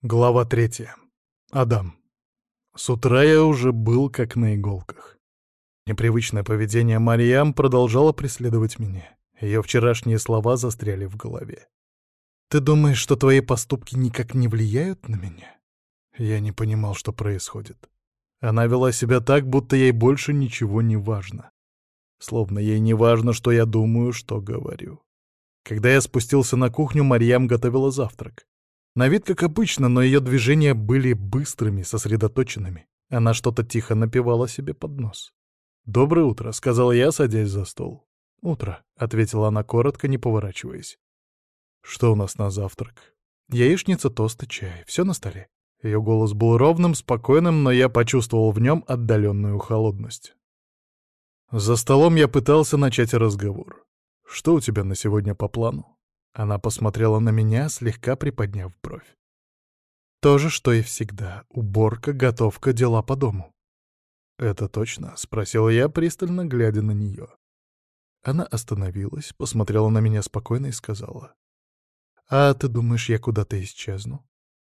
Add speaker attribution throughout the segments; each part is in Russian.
Speaker 1: Глава 3. Адам. С утра я уже был как на иголках. Непривычное поведение Марьям продолжало преследовать меня. Ее вчерашние слова застряли в голове. «Ты думаешь, что твои поступки никак не влияют на меня?» Я не понимал, что происходит. Она вела себя так, будто ей больше ничего не важно. Словно ей не важно, что я думаю, что говорю. Когда я спустился на кухню, Марьям готовила завтрак. На вид как обычно, но ее движения были быстрыми, сосредоточенными. Она что-то тихо напевала себе под нос. «Доброе утро», — сказал я, садясь за стол. «Утро», — ответила она коротко, не поворачиваясь. «Что у нас на завтрак?» «Яичница, тост и чай. Все на столе». Ее голос был ровным, спокойным, но я почувствовал в нем отдаленную холодность. За столом я пытался начать разговор. «Что у тебя на сегодня по плану?» Она посмотрела на меня, слегка приподняв бровь. «То же, что и всегда. Уборка, готовка, дела по дому». «Это точно?» — спросил я, пристально глядя на нее. Она остановилась, посмотрела на меня спокойно и сказала. «А ты думаешь, я куда-то исчезну?»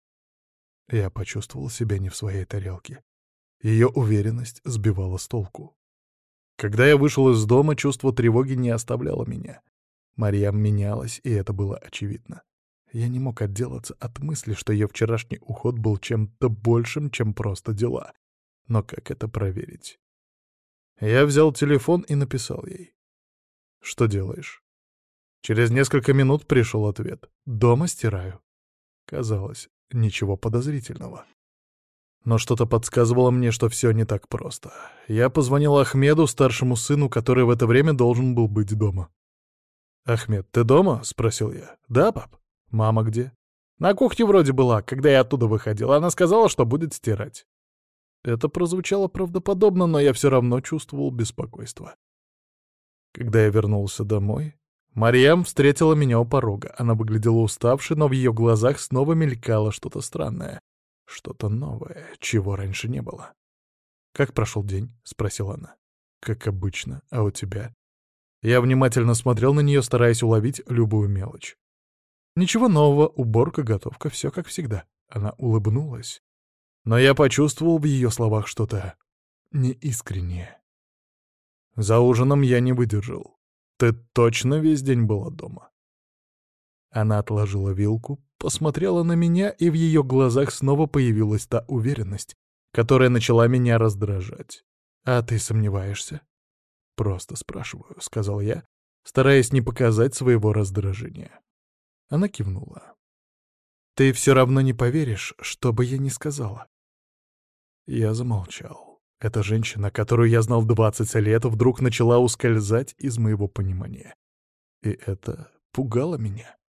Speaker 1: Я почувствовал себя не в своей тарелке. Ее уверенность сбивала с толку. Когда я вышел из дома, чувство тревоги не оставляло меня. Марьям менялась, и это было очевидно. Я не мог отделаться от мысли, что ее вчерашний уход был чем-то большим, чем просто дела. Но как это проверить? Я взял телефон и написал ей. «Что делаешь?» Через несколько минут пришел ответ. «Дома стираю». Казалось, ничего подозрительного. Но что-то подсказывало мне, что все не так просто. Я позвонил Ахмеду, старшему сыну, который в это время должен был быть дома. «Ахмед, ты дома?» — спросил я. «Да, пап». «Мама где?» «На кухне вроде была, когда я оттуда выходил. Она сказала, что будет стирать». Это прозвучало правдоподобно, но я все равно чувствовал беспокойство. Когда я вернулся домой, Марьям встретила меня у порога. Она выглядела уставшей, но в ее глазах снова мелькало что-то странное. Что-то новое, чего раньше не было. «Как прошел день?» — спросила она. «Как обычно. А у тебя?» Я внимательно смотрел на нее, стараясь уловить любую мелочь. «Ничего нового, уборка, готовка, все как всегда». Она улыбнулась. Но я почувствовал в ее словах что-то неискреннее. За ужином я не выдержал. «Ты точно весь день была дома?» Она отложила вилку, посмотрела на меня, и в ее глазах снова появилась та уверенность, которая начала меня раздражать. «А ты сомневаешься?» «Просто спрашиваю», — сказал я, стараясь не показать своего раздражения. Она кивнула. «Ты все равно не поверишь, что бы я ни сказала». Я замолчал. Эта женщина, которую я знал 20 лет, вдруг начала ускользать из моего понимания. И это пугало меня.